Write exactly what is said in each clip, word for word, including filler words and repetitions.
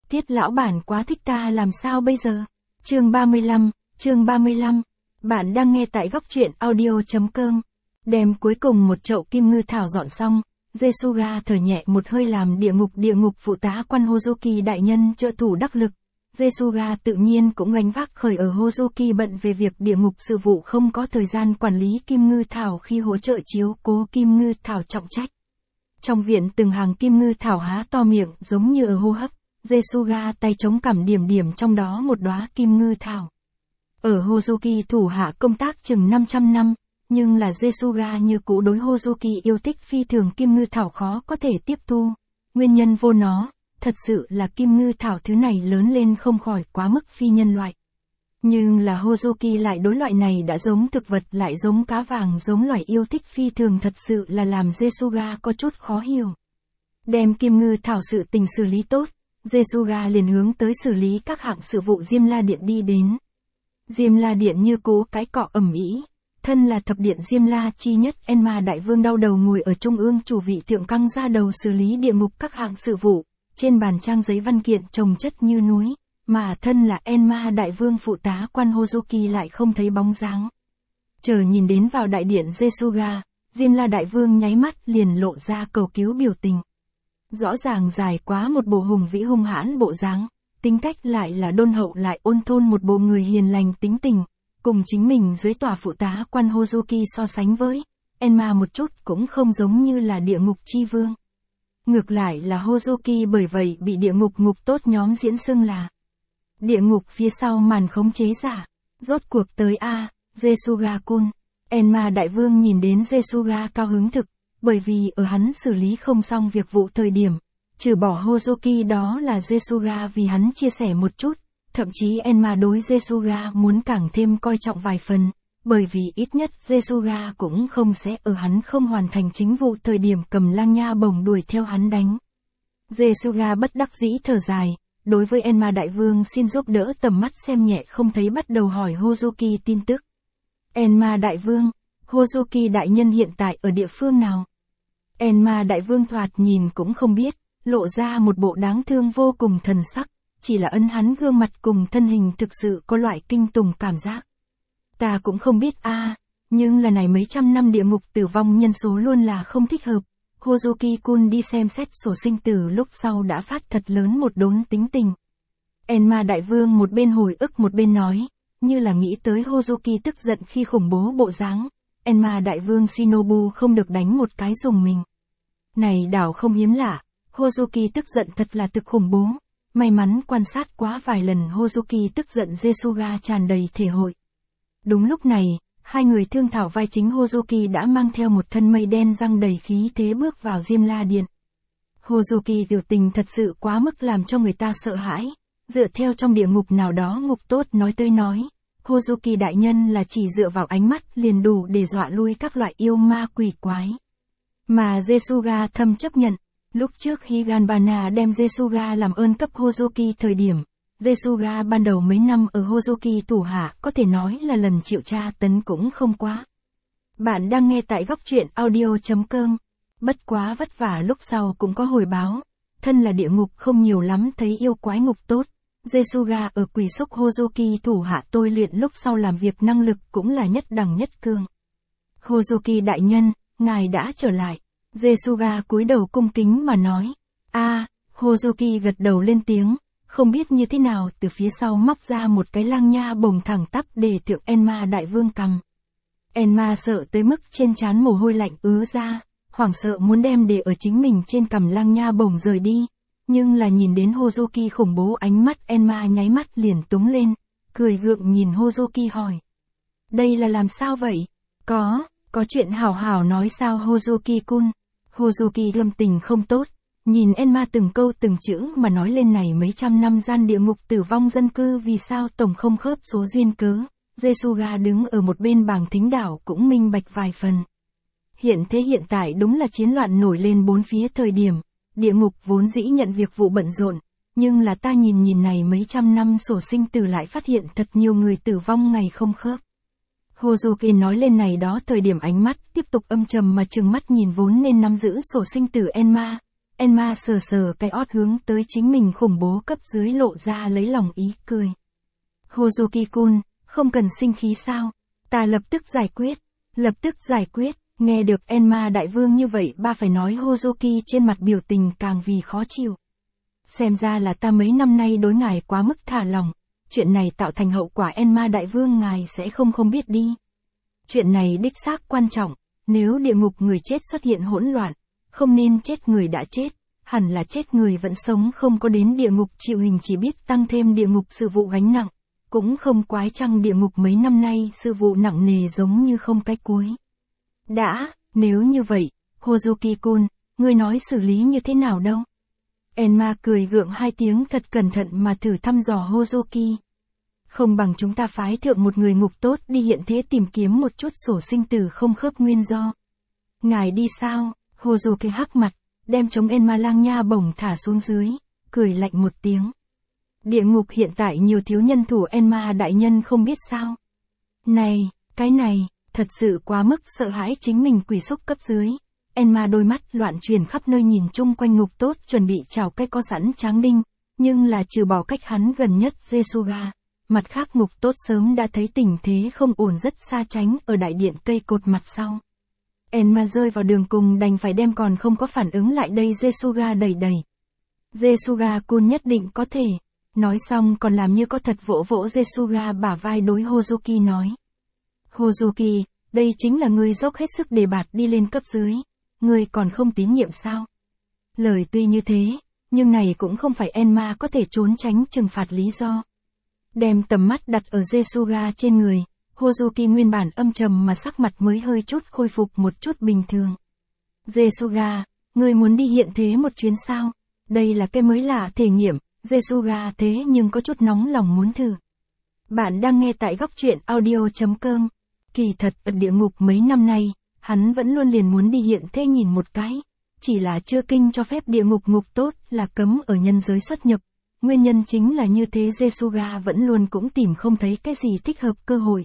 Tiết lão bản quá thích ta làm sao bây giờ? Chương ba mươi lăm, chương ba mươi lăm. Bạn đang nghe tại góc truyện audio.com. Đem cuối cùng một chậu kim ngư thảo dọn xong, Jesuga thở nhẹ một hơi làm địa ngục địa ngục phụ tá quan Hozuki đại nhân trợ thủ đắc lực. Jesuga tự nhiên cũng gánh vác khởi ở Hozuki bận về việc địa ngục sự vụ không có thời gian quản lý kim ngư thảo khi hỗ trợ chiếu cố kim ngư thảo trọng trách. Trong viện từng hàng kim ngư thảo há to miệng giống như ở hô hấp, Jesuga tay chống cằm điểm điểm trong đó một đóa kim ngư thảo. Ở Hozuki thủ hạ công tác chừng năm trăm năm, nhưng là Jesuga như cũ đối Hozuki yêu thích phi thường kim ngư thảo khó có thể tiếp thu. Nguyên nhân vô nó, thật sự là kim ngư thảo thứ này lớn lên không khỏi quá mức phi nhân loại. Nhưng là Hozuki lại đối loại này đã giống thực vật lại giống cá vàng giống loài yêu thích phi thường thật sự là làm Jesuga có chút khó hiểu. Đem kim ngư thảo sự tình xử lý tốt, Jesuga liền hướng tới xử lý các hạng sự vụ Diêm La Điện đi đến. Diêm La Điện như cũ cái cọ ầm ĩ, thân là thập điện Diêm La chi nhất Enma đại vương đau đầu ngồi ở trung ương chủ vị thượng căng ra đầu xử lý địa ngục các hạng sự vụ, trên bàn trang giấy văn kiện chồng chất như núi, mà thân là Enma đại vương phụ tá quan Hozuki lại không thấy bóng dáng. Chờ nhìn đến vào đại điện Jesuga, Diêm La đại vương nháy mắt liền lộ ra cầu cứu biểu tình. Rõ ràng dài quá một bộ hùng vĩ hung hãn bộ dáng, tính cách lại là đôn hậu lại ôn thôn một bộ người hiền lành tính tình, cùng chính mình dưới tòa phụ tá quan Hozuki so sánh với, Enma một chút cũng không giống như là địa ngục chi vương. Ngược lại là Hozuki bởi vậy bị địa ngục ngục tốt nhóm diễn xưng là địa ngục phía sau màn khống chế giả. Rốt cuộc tới a, Jesuga-kun. Enma đại vương nhìn đến Jesuga cao hứng thực, bởi vì ở hắn xử lý không xong việc vụ thời điểm, trừ bỏ Hozuki đó là Jesuga vì hắn chia sẻ một chút, thậm chí Enma đối Jesuga muốn càng thêm coi trọng vài phần, bởi vì ít nhất Jesuga cũng không sẽ ở hắn không hoàn thành chính vụ thời điểm cầm lang nha bổng đuổi theo hắn đánh. Jesuga bất đắc dĩ thở dài, đối với Enma đại vương xin giúp đỡ tầm mắt xem nhẹ không thấy bắt đầu hỏi Hozuki tin tức. Enma đại vương, Hozuki đại nhân hiện tại ở địa phương nào? Enma đại vương thoạt nhìn cũng không biết, lộ ra một bộ đáng thương vô cùng thần sắc, chỉ là ấn hắn gương mặt cùng thân hình thực sự có loại kinh tủng cảm giác. Ta cũng không biết a, à, nhưng là này mấy trăm năm địa ngục tử vong nhân số luôn là không thích hợp. Hozuki-kun đi xem xét sổ sinh tử lúc sau đã phát thật lớn một đốn tính tình. Enma đại vương một bên hồi ức một bên nói, như là nghĩ tới Hozuki tức giận khi khủng bố bộ dáng. Enma đại vương Shinobu không được đánh một cái dùng mình. Này đảo không hiếm lạ, Hozuki tức giận thật là thực khủng bố. May mắn quan sát quá vài lần Hozuki tức giận Jesuga tràn đầy thể hội. Đúng lúc này, hai người thương thảo vai chính Hozuki đã mang theo một thân mây đen răng đầy khí thế bước vào Diêm La Điện. Hozuki biểu tình thật sự quá mức làm cho người ta sợ hãi, dựa theo trong địa ngục nào đó ngục tốt nói tới nói. Hozuki đại nhân là chỉ dựa vào ánh mắt liền đủ để dọa lui các loại yêu ma quỷ quái. Mà Jesuga thầm chấp nhận, lúc trước Higanbana đem Jesuga làm ơn cấp Hozuki thời điểm, Jesuga ban đầu mấy năm ở Hozuki thủ hạ có thể nói là lần chịu tra tấn cũng không quá. Bạn đang nghe tại góc truyện audio.com. Bất quá vất vả lúc sau cũng có hồi báo, thân là địa ngục không nhiều lắm thấy yêu quái ngục tốt. Jesuga ở quỷ xúc Hozuki thủ hạ tôi luyện lúc sau làm việc năng lực cũng là nhất đẳng nhất cương. Hozuki đại nhân, ngài đã trở lại. Jesuga cúi đầu cung kính mà nói. A, à, Hozuki gật đầu lên tiếng, không biết như thế nào từ phía sau móc ra một cái lang nha bổng thẳng tắp để thượng Enma đại vương cầm. Enma sợ tới mức trên trán mồ hôi lạnh ứa ra, hoảng sợ muốn đem để ở chính mình trên cầm lang nha bổng rời đi. Nhưng là nhìn đến Hozuki khủng bố ánh mắt Enma nháy mắt liền túng lên, cười gượng nhìn Hozuki hỏi. Đây là làm sao vậy? Có, có chuyện hảo hảo nói sao Hozuki-kun? Hozuki lâm tình không tốt, nhìn Enma từng câu từng chữ mà nói lên này mấy trăm năm gian địa ngục tử vong dân cư vì sao tổng không khớp số duyên cớ. Jesuga đứng ở một bên bảng thính đảo cũng minh bạch vài phần. Hiện thế hiện tại đúng là chiến loạn nổi lên bốn phía thời điểm. Địa ngục vốn dĩ nhận việc vụ bận rộn, nhưng là ta nhìn nhìn này mấy trăm năm sổ sinh tử lại phát hiện thật nhiều người tử vong ngày không khớp. Hozuki nói lên này đó thời điểm ánh mắt tiếp tục âm trầm mà trừng mắt nhìn vốn nên nắm giữ sổ sinh tử Enma. Enma sờ sờ cái ót hướng tới chính mình khủng bố cấp dưới lộ ra lấy lòng ý cười. Hozuki-kun, không cần sinh khí sao? Ta lập tức giải quyết. Lập tức giải quyết. Nghe được Enma đại vương như vậy ba phải nói Hozuki trên mặt biểu tình càng vì khó chịu. Xem ra là ta mấy năm nay đối ngài quá mức thả lỏng. Chuyện này tạo thành hậu quả Enma đại vương ngài sẽ không không biết đi. Chuyện này đích xác quan trọng. Nếu địa ngục người chết xuất hiện hỗn loạn, không nên chết người đã chết, hẳn là chết người vẫn sống không có đến địa ngục chịu hình chỉ biết tăng thêm địa ngục sự vụ gánh nặng. Cũng không quái chăng địa ngục mấy năm nay sự vụ nặng nề giống như không cái cuối. Đã, nếu như vậy, Hozuki-kun, ngươi nói xử lý như thế nào đâu? Enma cười gượng hai tiếng thật cẩn thận mà thử thăm dò Hozuki. Không bằng chúng ta phái thượng một người ngục tốt đi hiện thế tìm kiếm một chút sổ sinh tử không khớp nguyên do. Ngài đi sao? Hozuki hắc mặt, đem chống Enma lang nha bổng thả xuống dưới, cười lạnh một tiếng. Địa ngục hiện tại nhiều thiếu nhân thủ Enma đại nhân không biết sao. Này, cái này, thật sự quá mức sợ hãi chính mình quỷ xúc cấp dưới. Enma đôi mắt loạn chuyển khắp nơi nhìn chung quanh ngục tốt chuẩn bị chào cái có sẵn tráng đinh, nhưng là trừ bỏ cách hắn gần nhất Jesuga. Mặt khác ngục tốt sớm đã thấy tình thế không ổn rất xa tránh ở đại điện cây cột mặt sau. Enma rơi vào đường cùng đành phải đem còn không có phản ứng lại đây Jesuga đẩy đẩy. Jesuga-kun nhất định có thể. Nói xong còn làm như có thật vỗ vỗ Jesuga bả vai đối Hozuki nói. Hozuki, đây chính là ngươi dốc hết sức đề bạt đi lên cấp dưới. Ngươi còn không tín nhiệm sao? Lời tuy như thế, nhưng này cũng không phải Enma có thể trốn tránh trừng phạt lý do. Đem tầm mắt đặt ở Jesuga trên người, Hozuki nguyên bản âm trầm mà sắc mặt mới hơi chút khôi phục một chút bình thường. Jesuga, ngươi muốn đi hiện thế một chuyến sao? Đây là cái mới lạ thể nghiệm, Jesuga thế nhưng có chút nóng lòng muốn thử. Bạn đang nghe tại góc truyện audio chấm com. Kỳ thật ở địa ngục mấy năm nay, hắn vẫn luôn liền muốn đi hiện thế nhìn một cái. Chỉ là chưa kinh cho phép địa ngục ngục tốt là cấm ở nhân giới xuất nhập. Nguyên nhân chính là như thế Jesuga vẫn luôn cũng tìm không thấy cái gì thích hợp cơ hội.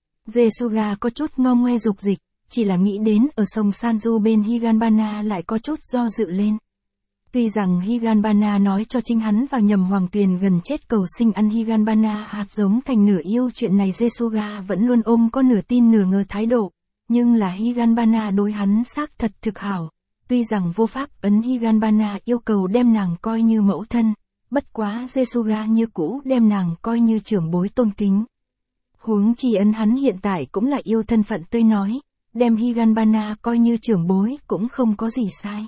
Jesuga có chút ngo ngoe dục dịch, chỉ là nghĩ đến ở sông Sanju bên Higanbana lại có chút do dự lên. Tuy rằng Higanbana nói cho chính hắn vào nhầm hoàng tuyền gần chết cầu sinh ăn Higanbana hạt giống thành nửa yêu chuyện này Jesuga vẫn luôn ôm có nửa tin nửa ngờ thái độ. Nhưng là Higanbana đối hắn xác thật thực hảo. Tuy rằng vô pháp ấn Higanbana yêu cầu đem nàng coi như mẫu thân. Bất quá Jesuga như cũ đem nàng coi như trưởng bối tôn kính. Huống chi ấn hắn hiện tại cũng là yêu thân phận tươi nói. Đem Higanbana coi như trưởng bối cũng không có gì sai.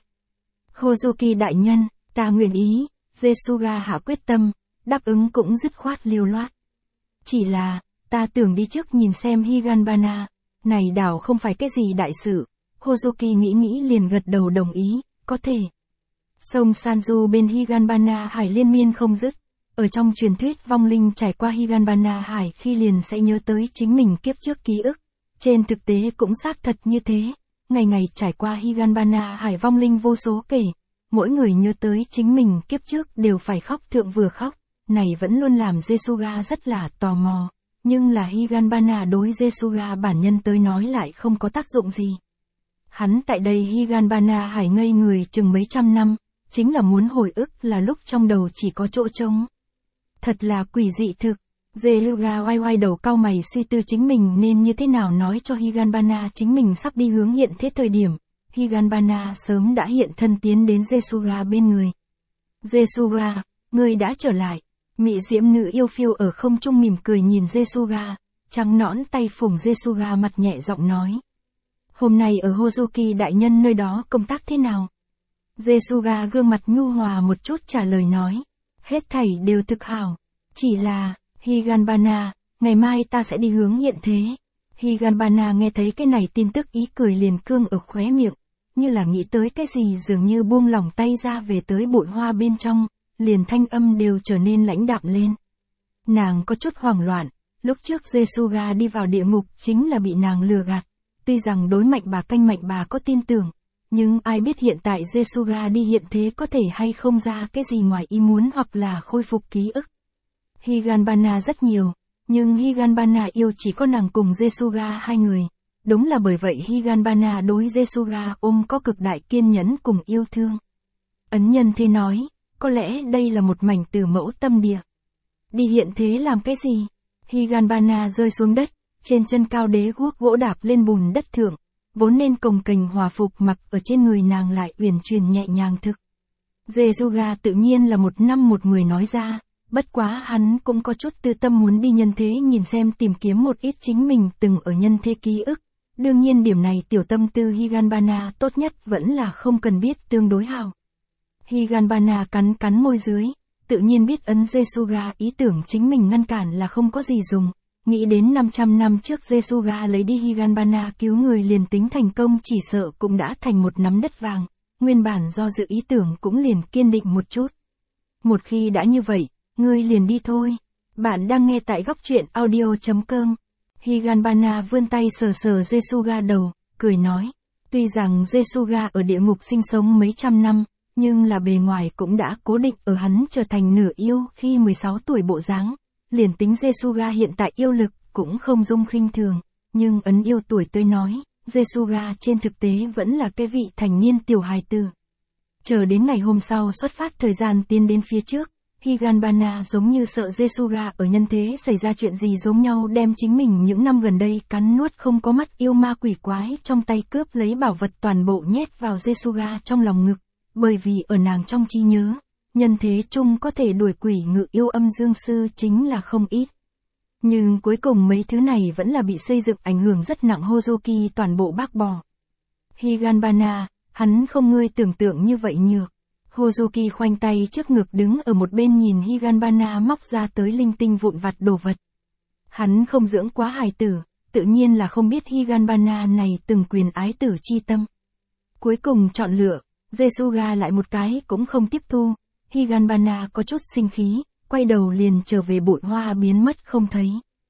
Hozuki đại nhân, ta nguyện ý, Jesuga hạ quyết tâm, đáp ứng cũng dứt khoát liều loát. Chỉ là, ta tưởng đi trước nhìn xem Higanbana, này đảo không phải cái gì đại sự, Hozuki nghĩ nghĩ liền gật đầu đồng ý, có thể. Sông Sanju bên Higanbana hải liên miên không dứt, ở trong truyền thuyết vong linh trải qua Higanbana hải khi liền sẽ nhớ tới chính mình kiếp trước ký ức, trên thực tế cũng xác thật như thế. Ngày ngày trải qua Higanbana hải vong linh vô số kể, mỗi người nhớ tới chính mình kiếp trước đều phải khóc thượng vừa khóc, này vẫn luôn làm Jesuga rất là tò mò, nhưng là Higanbana đối Jesuga bản nhân tới nói lại không có tác dụng gì. Hắn tại đây Higanbana hải ngây người chừng mấy trăm năm, chính là muốn hồi ức là lúc trong đầu chỉ có chỗ trống. Thật là quỷ dị thực. Jesuga oai oai đầu cau mày suy tư chính mình nên như thế nào nói cho Higanbana chính mình sắp đi hướng hiện thế thời điểm. Higanbana sớm đã hiện thân tiến đến Jesuga bên người. Jesuga, ngươi đã trở lại. Mị diễm nữ yêu phiêu ở không trung mỉm cười nhìn Jesuga, trắng nõn tay phủng Jesuga mặt nhẹ giọng nói. Hôm nay ở Hozuki đại nhân nơi đó công tác thế nào? Jesuga gương mặt nhu hòa một chút trả lời nói. Hết thảy đều thực hảo. Chỉ là... Higanbana, ngày mai ta sẽ đi hướng hiện thế. Higanbana nghe thấy cái này tin tức ý cười liền cương ở khóe miệng, như là nghĩ tới cái gì dường như buông lỏng tay ra về tới bụi hoa bên trong, liền thanh âm đều trở nên lãnh đạm lên. Nàng có chút hoảng loạn, lúc trước Jesuga đi vào địa ngục chính là bị nàng lừa gạt, tuy rằng đối mạnh bà canh mạnh bà có tin tưởng, nhưng ai biết hiện tại Jesuga đi hiện thế có thể hay không ra cái gì ngoài ý muốn hoặc là khôi phục ký ức. Higanbana rất nhiều, nhưng Higanbana yêu chỉ có nàng cùng Jesuga hai người. Đúng là bởi vậy Higanbana đối Jesuga ôm có cực đại kiên nhẫn cùng yêu thương. Ấn nhân thế nói, có lẽ đây là một mảnh từ mẫu tâm địa. Đi hiện thế làm cái gì? Higanbana rơi xuống đất, trên chân cao đế guốc gỗ đạp lên bùn đất thượng, vốn nên cồng kềnh hòa phục mặc ở trên người nàng lại uyển chuyển nhẹ nhàng thực. Jesuga tự nhiên là một năm một mười nói ra, bất quá hắn cũng có chút tư tâm muốn đi nhân thế nhìn xem tìm kiếm một ít chính mình từng ở nhân thế ký ức. Đương nhiên điểm này tiểu tâm tư Higanbana tốt nhất vẫn là không cần biết tương đối hảo. Higanbana cắn cắn môi dưới, tự nhiên biết ấn Jesuga ý tưởng chính mình ngăn cản là không có gì dùng. Nghĩ đến năm trăm năm trước Jesuga lấy đi Higanbana cứu người liền tính thành công chỉ sợ cũng đã thành một nắm đất vàng, nguyên bản do dự ý tưởng cũng liền kiên định một chút. Một khi đã như vậy, ngươi liền đi thôi. Bạn đang nghe tại góc truyện audio chấm com. Higanbana vươn tay sờ sờ Jesuga đầu, cười nói. Tuy rằng Jesuga ở địa ngục sinh sống mấy trăm năm, nhưng là bề ngoài cũng đã cố định ở hắn trở thành nửa yêu khi mười sáu tuổi bộ dáng. Liền tính Jesuga hiện tại yêu lực cũng không dung khinh thường, nhưng ấn yêu tuổi tôi nói, Jesuga trên thực tế vẫn là cái vị thành niên tiểu hài tử. Chờ đến ngày hôm sau xuất phát thời gian tiến đến phía trước, Higanbana giống như sợ Jesuga ở nhân thế xảy ra chuyện gì giống nhau đem chính mình những năm gần đây cắn nuốt không có mắt yêu ma quỷ quái trong tay cướp lấy bảo vật toàn bộ nhét vào Jesuga trong lòng ngực, bởi vì ở nàng trong trí nhớ, nhân thế chung có thể đuổi quỷ ngự yêu âm dương sư chính là không ít. Nhưng cuối cùng mấy thứ này vẫn là bị xây dựng ảnh hưởng rất nặng Hozuki toàn bộ bác bỏ. Higanbana, hắn không ngươi tưởng tượng như vậy nhược. Hozuki khoanh tay trước ngực đứng ở một bên nhìn Higanbana móc ra tới linh tinh vụn vặt đồ vật. Hắn không dưỡng quá hài tử, tự nhiên là không biết Higanbana này từng quyền ái tử chi tâm. Cuối cùng chọn lựa, Jesuga lại một cái cũng không tiếp thu. Higanbana có chút sinh khí, quay đầu liền trở về bụi hoa biến mất không thấy.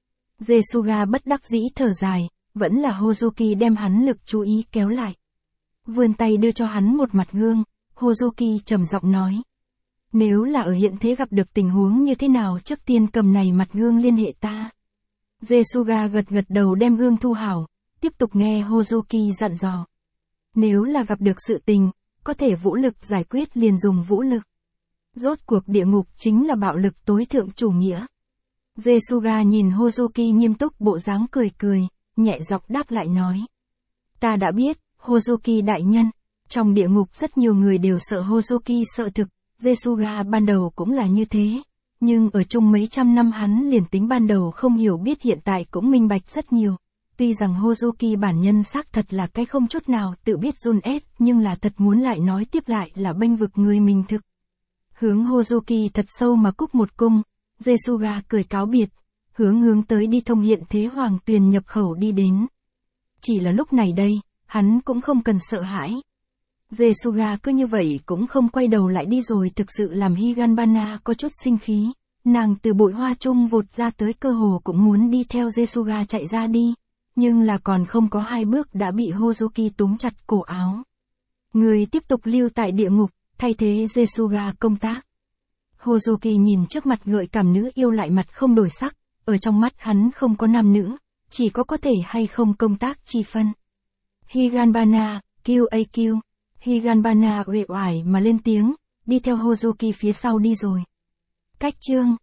Jesuga bất đắc dĩ thở dài, vẫn là Hozuki đem hắn lực chú ý kéo lại. Vươn tay đưa cho hắn một mặt gương, Hozuki trầm giọng nói. Nếu là ở hiện thế gặp được tình huống như thế nào trước tiên cầm này mặt gương liên hệ ta. Jesuga gật gật đầu đem gương thu hảo, tiếp tục nghe Hozuki dặn dò. Nếu là gặp được sự tình, có thể vũ lực giải quyết liền dùng vũ lực. Rốt cuộc địa ngục chính là bạo lực tối thượng chủ nghĩa. Jesuga nhìn Hozuki nghiêm túc bộ dáng cười cười, nhẹ giọng đáp lại nói. Ta đã biết, Hozuki đại nhân, trong địa ngục rất nhiều người đều sợ Hozuki sợ thực, Jesuga ban đầu cũng là như thế, nhưng ở chung mấy trăm năm hắn liền tính ban đầu không hiểu biết hiện tại cũng minh bạch rất nhiều. Tuy rằng Hozuki bản nhân xác thật là cái không chút nào tự biết run ép, nhưng là thật muốn lại nói tiếp lại là bênh vực người mình thực. Hướng Hozuki thật sâu mà cúc một cung, Jesuga cười cáo biệt, hướng hướng tới đi thông hiện thế hoàng tuyền nhập khẩu đi đến. Chỉ là lúc này đây, hắn cũng không cần sợ hãi. Jesuga cứ như vậy cũng không quay đầu lại đi rồi thực sự làm Higanbana có chút sinh khí. Nàng từ bụi hoa chung vụt ra tới cơ hồ cũng muốn đi theo Jesuga chạy ra đi, nhưng là còn không có hai bước đã bị Hozuki túm chặt cổ áo. Người tiếp tục lưu tại địa ngục, thay thế Jesuga công tác. Hozuki nhìn trước mặt gợi cảm nữ yêu lại mặt không đổi sắc, ở trong mắt hắn không có nam nữ, chỉ có có thể hay không công tác chi phân. Higanbana, Q A Q. Higanbana uể oải mà lên tiếng, đi theo Hozuki phía sau đi rồi. Cách chương